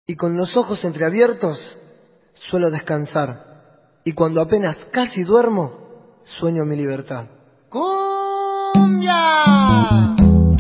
y con los ojos entreabiertos suelo descansar, y cuando apenas casi duermo, sueño mi libertad. ¡Cumbia!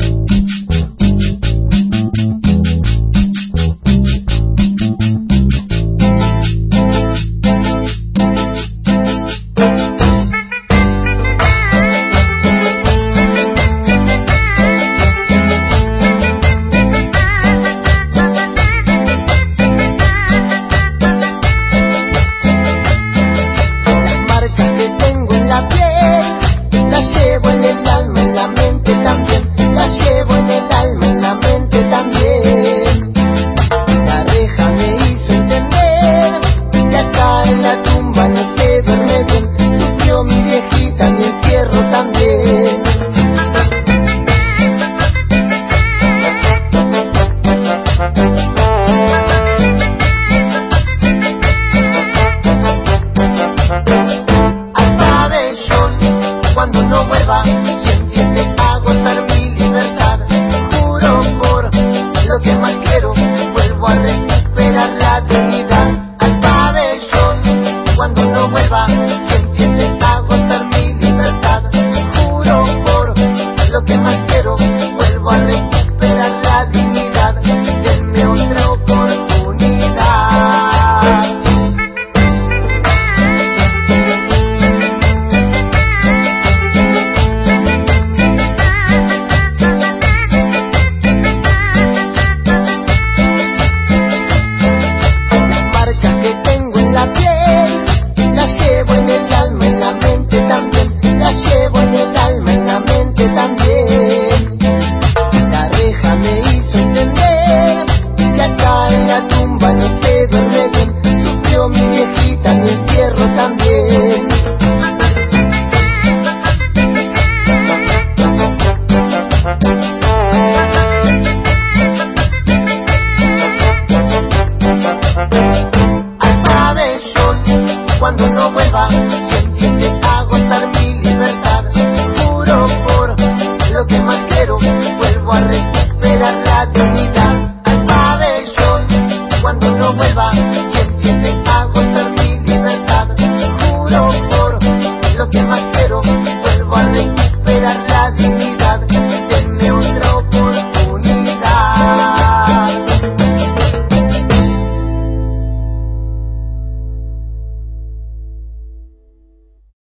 Cuando no vuelva, que empiece a gozar mi libertad. Juro por lo que más quiero, vuelvo a respirar.